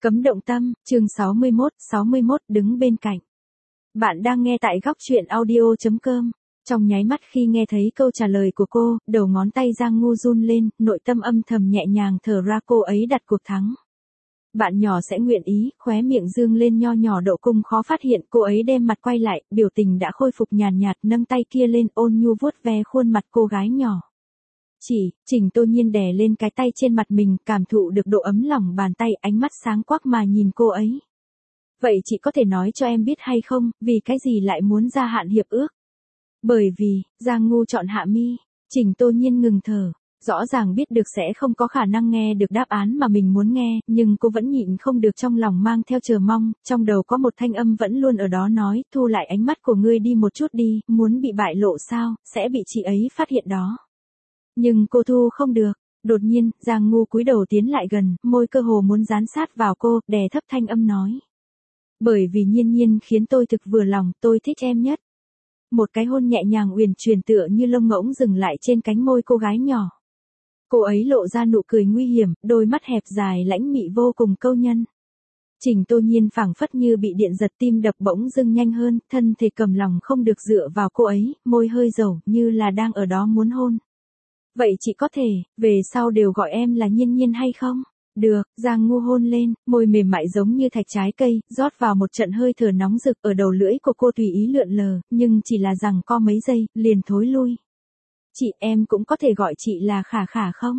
Cấm động tâm, chương 61 đứng bên cạnh. Bạn đang nghe tại góc truyện audio.com. Trong nháy mắt khi nghe thấy câu trả lời của cô, đầu ngón tay Giang Ngu run lên, nội tâm âm thầm nhẹ nhàng thở ra, cô ấy đặt cuộc thắng. Bạn nhỏ sẽ nguyện ý, khóe miệng dương lên nho nhỏ độ cung khó phát hiện, cô ấy đem mặt quay lại, biểu tình đã khôi phục nhàn nhạt, nâng tay kia lên ôn nhu vuốt ve khuôn mặt cô gái nhỏ. Trình Tô Nhiên đè lên cái tay trên mặt mình, cảm thụ được độ ấm lòng bàn tay, ánh mắt sáng quắc mà nhìn cô ấy. Vậy chị có thể nói cho em biết hay không, vì cái gì lại muốn gia hạn hiệp ước? Bởi vì, Giang Ngu chọn Hạ Mi. Trình Tô Nhiên ngừng thở, rõ ràng biết được sẽ không có khả năng nghe được đáp án mà mình muốn nghe, nhưng cô vẫn nhịn không được, trong lòng mang theo chờ mong, trong đầu có một thanh âm vẫn luôn ở đó nói, thu lại ánh mắt của ngươi đi một chút đi, muốn bị bại lộ sao, sẽ bị chị ấy phát hiện đó. Nhưng cô thu không được. Đột nhiên, Giang Ngu cúi đầu tiến lại gần, môi cơ hồ muốn dán sát vào cô, đè thấp thanh âm nói. Bởi vì Nhiên Nhiên khiến tôi thực vừa lòng, tôi thích em nhất. Một cái hôn nhẹ nhàng uyển chuyển tựa như lông ngỗng dừng lại trên cánh môi cô gái nhỏ. Cô ấy lộ ra nụ cười nguy hiểm, đôi mắt hẹp dài lãnh mị vô cùng câu nhân. Trình Tô Nhiên phảng phất như bị điện giật, tim đập bỗng dưng nhanh hơn, thân thể cầm lòng không được dựa vào cô ấy, môi hơi dầu như là đang ở đó muốn hôn. Vậy chị có thể, về sau đều gọi em là Nhiên Nhiên hay không? Được, Giang Ngu hôn lên, môi mềm mại giống như thạch trái cây, rót vào một trận hơi thở nóng rực, ở đầu lưỡi của cô tùy ý lượn lờ, nhưng chỉ là rằng co mấy giây, liền thối lui. Chị, em cũng có thể gọi chị là Khả Khả không?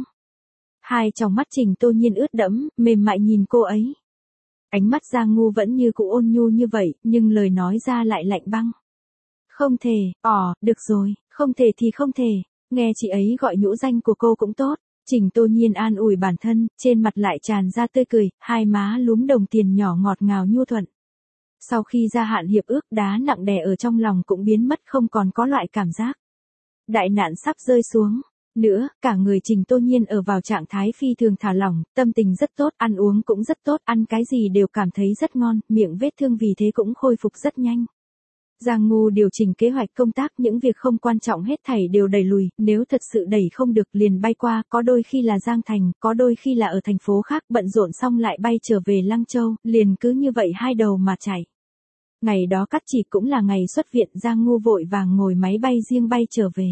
Hai tròng mắt Trình Tô Nhiên ướt đẫm, mềm mại nhìn cô ấy. Ánh mắt Giang Ngu vẫn như cũ ôn nhu như vậy, nhưng lời nói ra lại lạnh băng. Không thể, được rồi, không thể thì không thể. Nghe chị ấy gọi nhũ danh của cô cũng tốt. Trình Tô Nhiên an ủi bản thân, trên mặt lại tràn ra tươi cười, hai má lúm đồng tiền nhỏ ngọt ngào nhu thuận. Sau khi gia hạn hiệp ước, đá nặng đè ở trong lòng cũng biến mất, không còn có loại cảm giác. Đại nạn sắp rơi xuống. Nữa, cả người Trình Tô Nhiên ở vào trạng thái phi thường thả lỏng, tâm tình rất tốt, ăn uống cũng rất tốt, ăn cái gì đều cảm thấy rất ngon, miệng vết thương vì thế cũng khôi phục rất nhanh. Giang Ngu điều chỉnh kế hoạch công tác, những việc không quan trọng hết thảy đều đẩy lùi, nếu thật sự đẩy không được liền bay qua, có đôi khi là Giang Thành, có đôi khi là ở thành phố khác, bận rộn xong lại bay trở về Lăng Châu, liền cứ như vậy hai đầu mà chạy. Ngày đó Cát Chỉ cũng là ngày xuất viện, Giang Ngu vội vàng ngồi máy bay riêng bay trở về.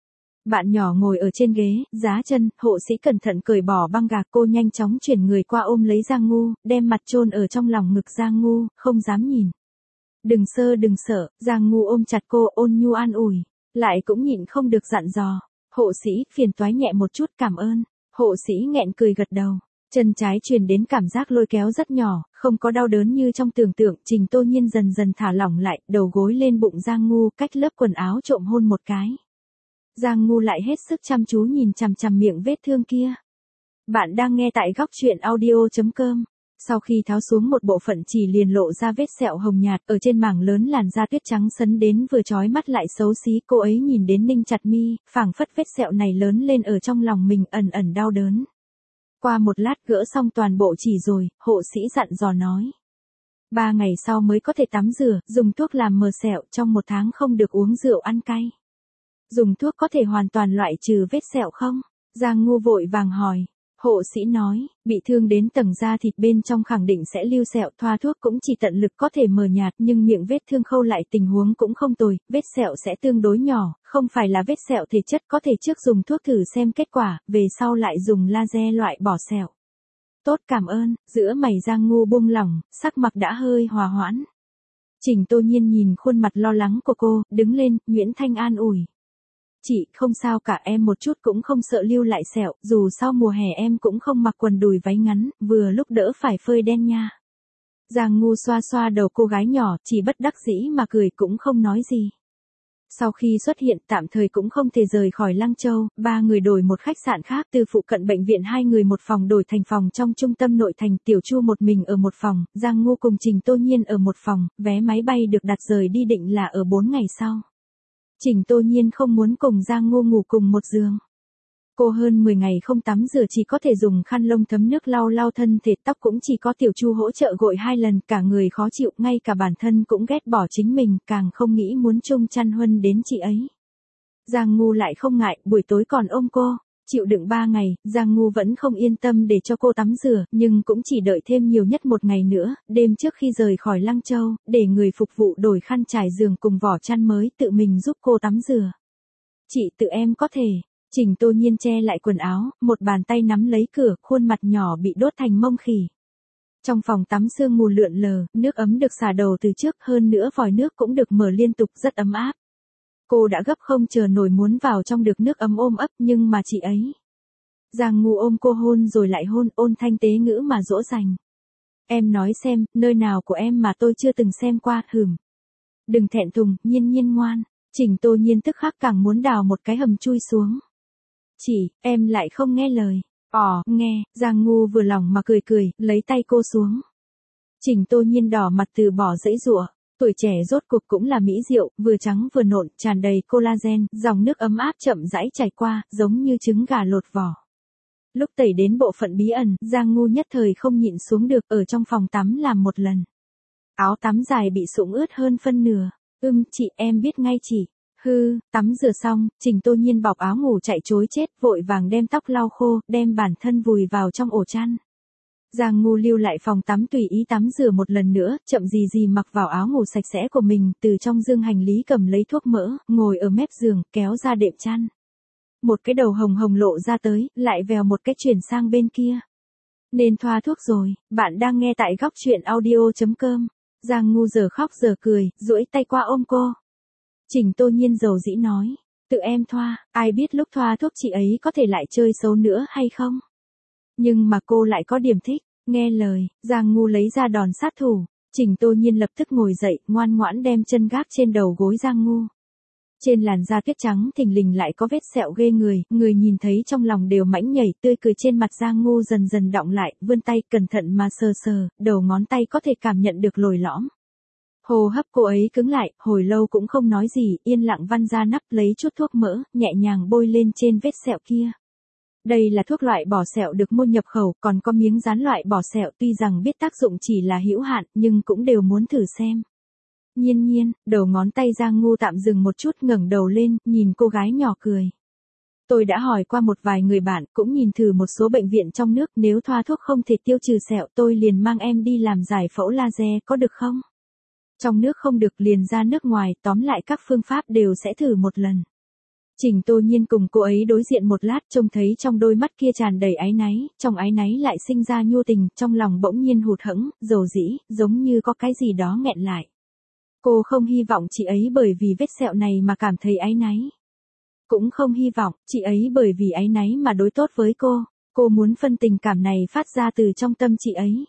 Bạn nhỏ ngồi ở trên ghế, giá chân, hộ sĩ cẩn thận cởi bỏ băng gạc, cô nhanh chóng chuyển người qua ôm lấy Giang Ngu, đem mặt chôn ở trong lòng ngực Giang Ngu, không dám nhìn. Đừng sợ, Giang Ngu ôm chặt cô, ôn nhu an ủi, lại cũng nhịn không được dặn dò. Hộ sĩ, phiền toái nhẹ một chút, cảm ơn. Hộ sĩ nghẹn cười gật đầu. Chân trái truyền đến cảm giác lôi kéo rất nhỏ, không có đau đớn như trong tưởng tượng. Trình Tô Nhiên dần dần thả lỏng lại, đầu gối lên bụng Giang Ngu, cách lớp quần áo trộm hôn một cái. Giang Ngu lại hết sức chăm chú nhìn chằm chằm miệng vết thương kia. Bạn đang nghe tại góc truyện audio.com. Sau khi tháo xuống một bộ phận chỉ liền lộ ra vết sẹo hồng nhạt, ở trên mảng lớn làn da tuyết trắng sấn đến vừa chói mắt lại xấu xí, cô ấy nhìn đến ninh chặt mi, phảng phất vết sẹo này lớn lên ở trong lòng mình, ẩn ẩn đau đớn. Qua một lát gỡ xong toàn bộ chỉ rồi, hộ sĩ dặn dò nói. 3 ngày sau mới có thể tắm rửa, dùng thuốc làm mờ sẹo, trong 1 tháng không được uống rượu ăn cay. Dùng thuốc có thể hoàn toàn loại trừ vết sẹo không? Giang Ngu vội vàng hỏi. Hộ sĩ nói, bị thương đến tầng da thịt bên trong khẳng định sẽ lưu sẹo, thoa thuốc cũng chỉ tận lực có thể mờ nhạt, nhưng miệng vết thương khâu lại tình huống cũng không tồi, vết sẹo sẽ tương đối nhỏ, không phải là vết sẹo thể chất, có thể trước dùng thuốc thử xem kết quả, về sau lại dùng laser loại bỏ sẹo. Tốt, cảm ơn. Giữa mày Giang Ngu buông lỏng, sắc mặt đã hơi hòa hoãn. Trình Tô Nhiên nhìn khuôn mặt lo lắng của cô, đứng lên, Nguyễn Thanh an ủi. Chị, không sao cả, em một chút cũng không sợ lưu lại sẹo, dù sau mùa hè em cũng không mặc quần đùi váy ngắn, vừa lúc đỡ phải phơi đen nha. Giang Ngu xoa xoa đầu cô gái nhỏ, chỉ bất đắc dĩ mà cười, cũng không nói gì. Sau khi xuất hiện, tạm thời cũng không thể rời khỏi Lăng Châu, 3 người đổi một khách sạn khác, từ phụ cận bệnh viện 2 người một phòng đổi thành phòng trong trung tâm nội thành, Tiểu Chu một mình ở một phòng, Giang Ngu cùng Trình Tô Nhiên ở một phòng, vé máy bay được đặt rời đi định là ở 4 ngày sau. Trình Tô Nhiên không muốn cùng Giang Ngu ngủ cùng một giường. Cô hơn 10 ngày không tắm rửa, chỉ có thể dùng khăn lông thấm nước lau lau thân thể, tóc cũng chỉ có Tiểu Chu hỗ trợ gội 2 lần, cả người khó chịu, ngay cả bản thân cũng ghét bỏ chính mình, càng không nghĩ muốn chung chăn huân đến chị ấy. Giang Ngu lại không ngại, buổi tối còn ôm cô. Chịu đựng 3 ngày, Giang Ngu vẫn không yên tâm để cho cô tắm rửa, nhưng cũng chỉ đợi thêm nhiều nhất 1 ngày nữa, đêm trước khi rời khỏi Lăng Châu, để người phục vụ đổi khăn trải giường cùng vỏ chăn mới tự mình giúp cô tắm rửa. Chị tự em có thể. Trình Tô Nhiên che lại quần áo, một bàn tay nắm lấy cửa, khuôn mặt nhỏ bị đốt thành mông khỉ. Trong phòng tắm sương mù lượn lờ, nước ấm được xả đầu từ trước, hơn nữa vòi nước cũng được mở liên tục, rất ấm áp. Cô đã gấp không chờ nổi muốn vào trong được nước ấm ôm ấp, nhưng mà chị ấy. Giang Ngu ôm cô hôn rồi lại hôn, ôn thanh tế ngữ mà dỗ dành. Em nói xem, nơi nào của em mà tôi chưa từng xem qua, hửm. Đừng thẹn thùng, Nhiên Nhiên ngoan. Trình Tô Nhiên tức khắc càng muốn đào một cái hầm chui xuống. Chị, em lại không nghe lời. Nghe, Giang Ngu vừa lòng mà cười cười, lấy tay cô xuống. Trình Tô Nhiên đỏ mặt từ bỏ dãy giụa. Tuổi trẻ rốt cuộc cũng là mỹ diệu, vừa trắng vừa nộn, tràn đầy collagen, dòng nước ấm áp chậm rãi chảy qua, giống như trứng gà lột vỏ. Lúc tẩy đến bộ phận bí ẩn, Giang Ngu nhất thời không nhịn xuống được, ở trong phòng tắm làm một lần. Áo tắm dài bị sũng ướt hơn phân nửa. Chị, em biết ngay chị. Tắm rửa xong, Trình Tô Nhiên bọc áo ngủ chạy trối chết, vội vàng đem tóc lau khô, đem bản thân vùi vào trong ổ chăn. Giang Ngu lưu lại phòng tắm tùy ý tắm rửa một lần nữa, chậm gì gì mặc vào áo ngủ sạch sẽ của mình, từ trong dương hành lý cầm lấy thuốc mỡ, ngồi ở mép giường, kéo ra đệm chăn. Một cái đầu hồng hồng lộ ra tới, lại vèo một cái chuyển sang bên kia. Nên thoa thuốc rồi, bạn đang nghe tại góc truyện audio.com. Giang Ngu giờ khóc giờ cười, duỗi tay qua ôm cô. Trình Tô Nhiên dầu dĩ nói, tự em thoa, ai biết lúc thoa thuốc chị ấy có thể lại chơi xấu nữa hay không. Nhưng mà cô lại có điểm thích, nghe lời, Giang Ngu lấy ra đòn sát thủ. Trình Tô Nhiên lập tức ngồi dậy, ngoan ngoãn đem chân gác trên đầu gối Giang Ngu. Trên làn da tuyết trắng thình lình lại có vết sẹo ghê người nhìn thấy trong lòng đều mãnh nhảy, tươi cười trên mặt Giang Ngu dần dần đọng lại, vươn tay cẩn thận mà sờ sờ, đầu ngón tay có thể cảm nhận được lồi lõm. Hô hấp cô ấy cứng lại, hồi lâu cũng không nói gì, yên lặng vặn ra nắp lấy chút thuốc mỡ, nhẹ nhàng bôi lên trên vết sẹo kia. Đây là thuốc loại bỏ sẹo được mua nhập khẩu, còn có miếng dán loại bỏ sẹo, tuy rằng biết tác dụng chỉ là hữu hạn, nhưng cũng đều muốn thử xem. Nhiên Nhiên, đầu ngón tay Giang Ngu tạm dừng một chút, ngẩng đầu lên, nhìn cô gái nhỏ cười. Tôi đã hỏi qua một vài người bạn, cũng nhìn thử một số bệnh viện trong nước, nếu thoa thuốc không thể tiêu trừ sẹo, tôi liền mang em đi làm giải phẫu laser, có được không? Trong nước không được liền ra nước ngoài, tóm lại các phương pháp đều sẽ thử một lần. Trình Tô Nhiên cùng cô ấy đối diện một lát, trông thấy trong đôi mắt kia tràn đầy áy náy, trong áy náy lại sinh ra nhu tình, trong lòng bỗng nhiên hụt hẫng, dầu dĩ, giống như có cái gì đó nghẹn lại. Cô không hy vọng chị ấy bởi vì vết sẹo này mà cảm thấy áy náy. Cũng không hy vọng chị ấy bởi vì áy náy mà đối tốt với cô. Cô muốn phân tình cảm này phát ra từ trong tâm chị ấy.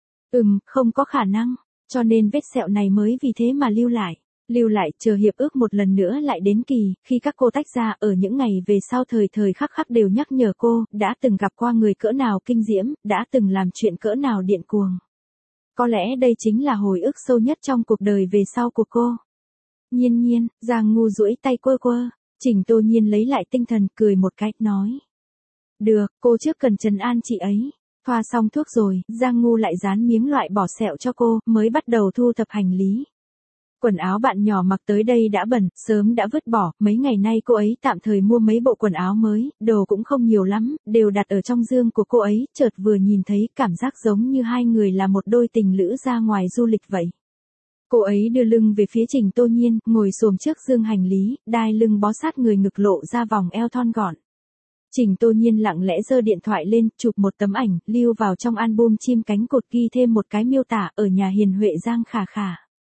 Không có khả năng, cho nên vết sẹo này mới vì thế mà lưu lại, chờ hiệp ước một lần nữa lại đến kỳ, khi các cô tách ra, ở những ngày về sau thời khắc khắc đều nhắc nhở cô, đã từng gặp qua người cỡ nào kinh diễm, đã từng làm chuyện cỡ nào điên cuồng. Có lẽ đây chính là hồi ức sâu nhất trong cuộc đời về sau của cô. Nhiên Nhiên, Giang Ngu duỗi tay quơ quơ, Trình Tô Nhiên lấy lại tinh thần, cười một cái, nói. Được, cô trước cần trấn an chị ấy. Thoa xong thuốc rồi, Giang Ngu lại dán miếng loại bỏ sẹo cho cô, mới bắt đầu thu thập hành lý. Quần áo bạn nhỏ mặc tới đây đã bẩn, sớm đã vứt bỏ, mấy ngày nay cô ấy tạm thời mua mấy bộ quần áo mới, đồ cũng không nhiều lắm, đều đặt ở trong giường của cô ấy, chợt vừa nhìn thấy, cảm giác giống như hai người là một đôi tình lữ ra ngoài du lịch vậy. Cô ấy đưa lưng về phía Trình Tô Nhiên, ngồi xổm trước giường hành lý, đai lưng bó sát người, ngực lộ ra vòng eo thon gọn. Trình Tô Nhiên lặng lẽ giơ điện thoại lên, chụp một tấm ảnh, lưu vào trong album chim cánh cụt, ghi thêm một cái miêu tả, ở nhà hiền huệ Giang khả khả.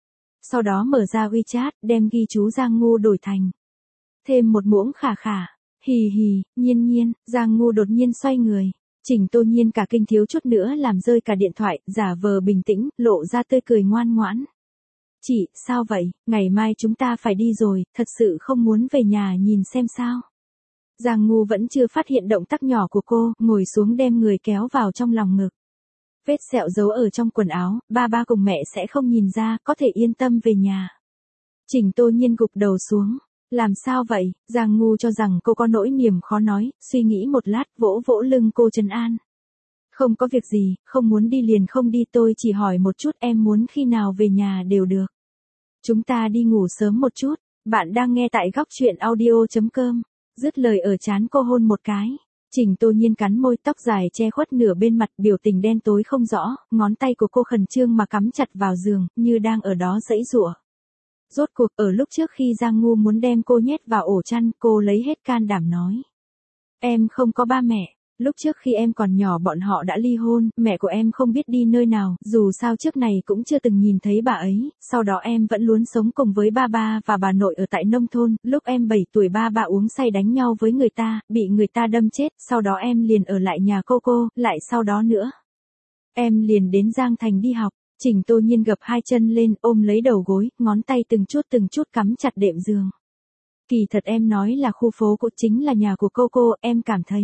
Sau đó mở ra WeChat, đem ghi chú Giang Ngu đổi thành. Thêm một muỗng khả khả. Hì hì, Nhiên Nhiên, Giang Ngu đột nhiên xoay người. Trình Tô Nhiên cả kinh thiếu chút nữa làm rơi cả điện thoại, giả vờ bình tĩnh, lộ ra tươi cười ngoan ngoãn. Chị, sao vậy, ngày mai chúng ta phải đi rồi, thật sự không muốn về nhà nhìn xem sao. Giang Ngu vẫn chưa phát hiện động tác nhỏ của cô, ngồi xuống đem người kéo vào trong lòng ngực. Vết sẹo giấu ở trong quần áo, ba cùng mẹ sẽ không nhìn ra, có thể yên tâm về nhà. Trình Tô Nhiên gục đầu xuống. Làm sao vậy? Giang Ngu cho rằng cô có nỗi niềm khó nói, suy nghĩ một lát, vỗ vỗ lưng cô trấn an. Không có việc gì, không muốn đi liền không đi, tôi chỉ hỏi một chút, em muốn khi nào về nhà đều được. Chúng ta đi ngủ sớm một chút. Bạn đang nghe tại góc truyện audio.com. Dứt lời ở trán cô hôn một cái. Trình Tô Nhiên cắn môi, tóc dài che khuất nửa bên mặt, biểu tình đen tối không rõ, ngón tay của cô khẩn trương mà cắm chặt vào giường, như đang ở đó giãy giụa. Rốt cuộc, ở lúc trước khi Giang Ngu muốn đem cô nhét vào ổ chăn, cô lấy hết can đảm nói. Em không có ba mẹ. Lúc trước khi em còn nhỏ bọn họ đã ly hôn, mẹ của em không biết đi nơi nào, dù sao trước này cũng chưa từng nhìn thấy bà ấy, sau đó em vẫn luôn sống cùng với ba ba và bà nội ở tại nông thôn, lúc em 7 tuổi ba ba uống say đánh nhau với người ta, bị người ta đâm chết, sau đó em liền ở lại nhà cô, lại sau đó nữa. Em liền đến Giang Thành đi học. Trình Tô Nhiên gập hai chân lên, ôm lấy đầu gối, ngón tay từng chút cắm chặt đệm giường. Kỳ thật em nói là khu phố cũ chính là nhà của cô, em cảm thấy.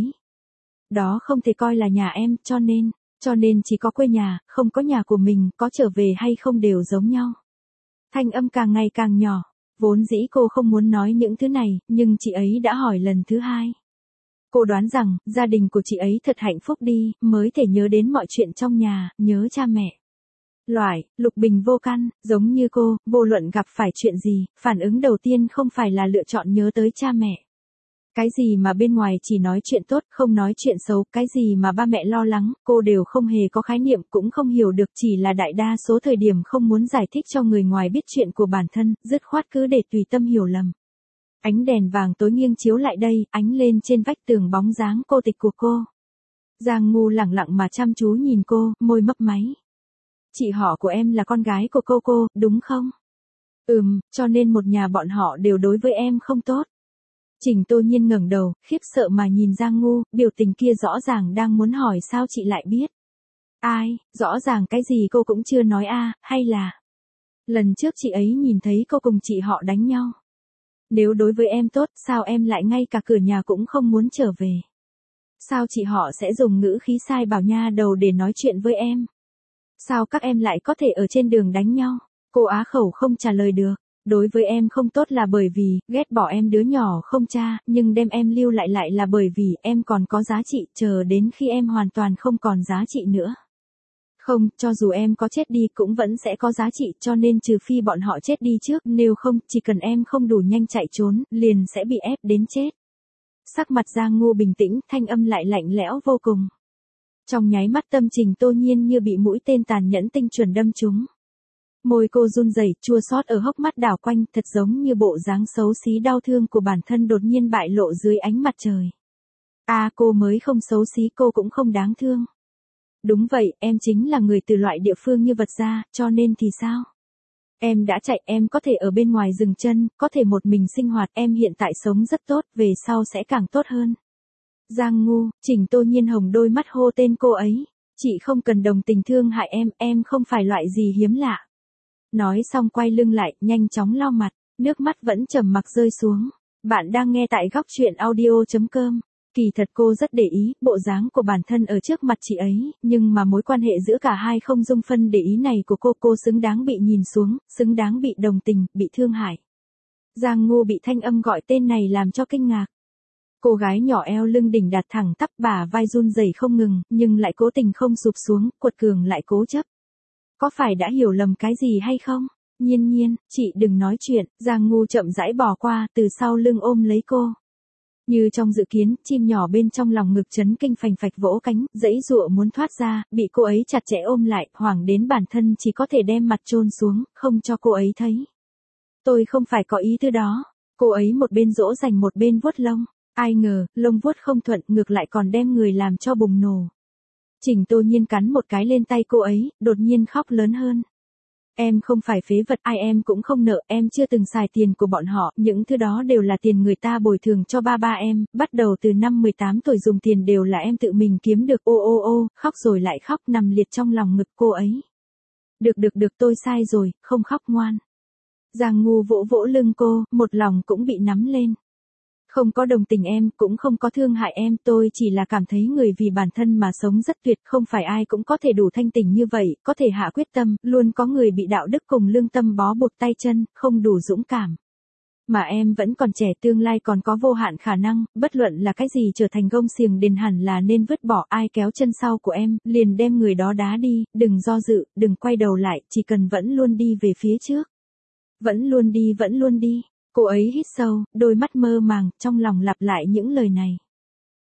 Đó không thể coi là nhà em, cho nên chỉ có quê nhà, không có nhà của mình, có trở về hay không đều giống nhau. Thanh âm càng ngày càng nhỏ, vốn dĩ cô không muốn nói những thứ này, nhưng chị ấy đã hỏi lần thứ hai. Cô đoán rằng, gia đình của chị ấy thật hạnh phúc đi, mới thể nhớ đến mọi chuyện trong nhà, nhớ cha mẹ. Lục bình vô căn, giống như cô, vô luận gặp phải chuyện gì, phản ứng đầu tiên không phải là lựa chọn nhớ tới cha mẹ. Cái gì mà bên ngoài chỉ nói chuyện tốt, không nói chuyện xấu, cái gì mà ba mẹ lo lắng, cô đều không hề có khái niệm, cũng không hiểu được, chỉ là đại đa số thời điểm không muốn giải thích cho người ngoài biết chuyện của bản thân, dứt khoát cứ để tùy tâm hiểu lầm. Ánh đèn vàng tối nghiêng chiếu lại đây, ánh lên trên vách tường bóng dáng cô tịch của cô. Giang Ngu lẳng lặng mà chăm chú nhìn cô, môi mấp máy. Chị họ của em là con gái của cô, đúng không? Cho nên một nhà bọn họ đều đối với em không tốt. Trình Tô Nhiên ngẩng đầu, khiếp sợ mà nhìn Giang Ngu, biểu tình kia rõ ràng đang muốn hỏi sao chị lại biết. Ai, rõ ràng cái gì cô cũng chưa nói hay là. Lần trước chị ấy nhìn thấy cô cùng chị họ đánh nhau. Nếu đối với em tốt, sao em lại ngay cả cửa nhà cũng không muốn trở về? Sao chị họ sẽ dùng ngữ khí sai bảo nha đầu để nói chuyện với em? Sao các em lại có thể ở trên đường đánh nhau? Cô á khẩu không trả lời được. Đối với em không tốt là bởi vì, ghét bỏ em đứa nhỏ không cha, nhưng đem em lưu lại là bởi vì em còn có giá trị, chờ đến khi em hoàn toàn không còn giá trị nữa. Không, cho dù em có chết đi cũng vẫn sẽ có giá trị, cho nên trừ phi bọn họ chết đi trước, nếu không, chỉ cần em không đủ nhanh chạy trốn, liền sẽ bị ép đến chết. Sắc mặt Giang Ngu bình tĩnh, thanh âm lại lạnh lẽo vô cùng. Trong nháy mắt tâm Trình Tô Nhiên như bị mũi tên tàn nhẫn tinh chuẩn đâm trúng. Môi cô run rẩy, chua xót ở hốc mắt đảo quanh, thật giống như bộ dáng xấu xí đau thương của bản thân đột nhiên bại lộ dưới ánh mặt trời. Cô mới không xấu xí, cô cũng không đáng thương. Đúng vậy, em chính là người từ loại địa phương như vật ra, cho nên thì sao? Em đã chạy, em có thể ở bên ngoài dừng chân, có thể một mình sinh hoạt, em hiện tại sống rất tốt, về sau sẽ càng tốt hơn. Giang Ngu, Trình Tô Nhiên hồng đôi mắt hô tên cô ấy. Chị không cần đồng tình thương hại em không phải loại gì hiếm lạ. Nói xong quay lưng lại, nhanh chóng lau mặt, nước mắt vẫn trầm mặc rơi xuống. Bạn đang nghe tại góc truyện audio.com. Kỳ thật cô rất để ý, bộ dáng của bản thân ở trước mặt chị ấy, nhưng mà mối quan hệ giữa cả hai không dung phân để ý này của cô xứng đáng bị nhìn xuống, xứng đáng bị đồng tình, bị thương hại. Giang Ngu bị thanh âm gọi tên này làm cho kinh ngạc. Cô gái nhỏ eo lưng đỉnh đặt thẳng tắp, bả vai run rẩy không ngừng, nhưng lại cố tình không sụp xuống, quật cường lại cố chấp. Có phải đã hiểu lầm cái gì hay không? Nhiên, chị đừng nói chuyện. Giang Ngu chậm rãi bỏ qua, từ sau lưng ôm lấy cô. Như trong dự kiến, chim nhỏ bên trong lòng ngực chấn kinh phành phạch vỗ cánh, giãy giụa muốn thoát ra, bị cô ấy chặt chẽ ôm lại, hoảng đến bản thân chỉ có thể đem mặt chôn xuống, không cho cô ấy thấy. Tôi không phải có ý thứ đó. Cô ấy một bên dỗ dành một bên vuốt lông. Ai ngờ, lông vuốt không thuận, ngược lại còn đem người làm cho bùng nổ. Trình Tô Nhiên cắn một cái lên tay cô ấy, đột nhiên khóc lớn hơn. Em không phải phế vật, ai em cũng không nợ, em chưa từng xài tiền của bọn họ, những thứ đó đều là tiền người ta bồi thường cho ba em, bắt đầu từ năm 18 tuổi dùng tiền đều là em tự mình kiếm được, khóc rồi lại khóc, nằm liệt trong lòng ngực cô ấy. Được, tôi sai rồi, không khóc ngoan. Giang Ngu vỗ vỗ lưng cô, một lòng cũng bị nắm lên. Không có đồng tình em, cũng không có thương hại em, tôi chỉ là cảm thấy người vì bản thân mà sống rất tuyệt, không phải ai cũng có thể đủ thanh tình như vậy, có thể hạ quyết tâm, luôn có người bị đạo đức cùng lương tâm bó buộc tay chân, không đủ dũng cảm. Mà em vẫn còn trẻ, tương lai còn có vô hạn khả năng, bất luận là cái gì trở thành gông xiềng đền hẳn là nên vứt bỏ, ai kéo chân sau của em, liền đem người đó đá đi, đừng do dự, đừng quay đầu lại, chỉ cần vẫn luôn đi về phía trước. Vẫn luôn đi. Cô ấy hít sâu, đôi mắt mơ màng, trong lòng lặp lại những lời này.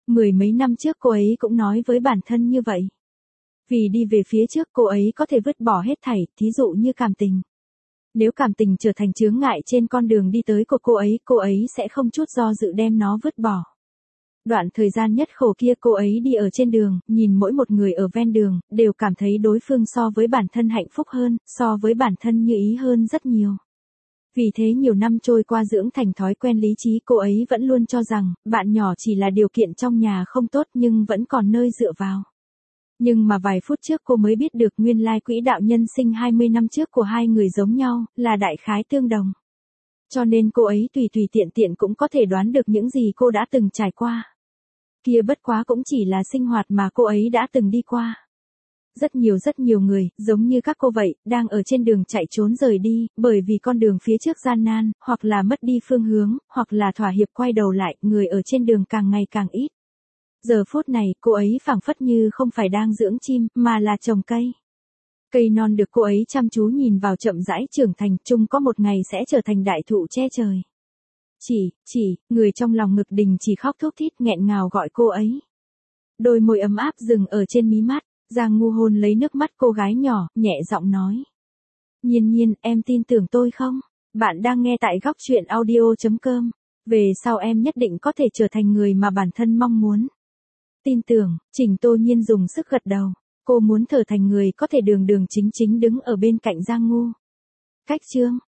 Mười mấy năm trước cô ấy cũng nói với bản thân như vậy. Vì đi về phía trước cô ấy có thể vứt bỏ hết thảy, thí dụ như cảm tình. Nếu cảm tình trở thành chướng ngại trên con đường đi tới của cô ấy sẽ không chút do dự đem nó vứt bỏ. Đoạn thời gian nhất khổ kia cô ấy đi ở trên đường, nhìn mỗi một người ở ven đường, đều cảm thấy đối phương so với bản thân hạnh phúc hơn, so với bản thân như ý hơn rất nhiều. Vì thế nhiều năm trôi qua dưỡng thành thói quen lý trí, cô ấy vẫn luôn cho rằng, bạn nhỏ chỉ là điều kiện trong nhà không tốt nhưng vẫn còn nơi dựa vào. Nhưng mà vài phút trước cô mới biết được nguyên lai quỹ đạo nhân sinh 20 năm trước của hai người giống nhau, là đại khái tương đồng. Cho nên cô ấy tùy tùy tiện tiện cũng có thể đoán được những gì cô đã từng trải qua. Kia bất quá cũng chỉ là sinh hoạt mà cô ấy đã từng đi qua. Rất nhiều người, giống như các cô vậy, đang ở trên đường chạy trốn rời đi, bởi vì con đường phía trước gian nan, hoặc là mất đi phương hướng, hoặc là thỏa hiệp quay đầu lại, người ở trên đường càng ngày càng ít. Giờ phút này, cô ấy phảng phất như không phải đang dưỡng chim, mà là trồng cây. Cây non được cô ấy chăm chú nhìn vào chậm rãi trưởng thành, chung có một ngày sẽ trở thành đại thụ che trời. Người trong lòng ngực Đình chỉ khóc thút thít nghẹn ngào gọi cô ấy. Đôi môi ấm áp dừng ở trên mí mắt, Giang Ngu hôn lấy nước mắt cô gái nhỏ, nhẹ giọng nói. Nhiên Nhiên, em tin tưởng tôi không? Bạn đang nghe tại góc truyện audio.com. Về sau em nhất định có thể trở thành người mà bản thân mong muốn. Tin tưởng, Trình Tô Nhiên dùng sức gật đầu. Cô muốn trở thành người có thể đường đường chính chính đứng ở bên cạnh Giang Ngu. Cách chương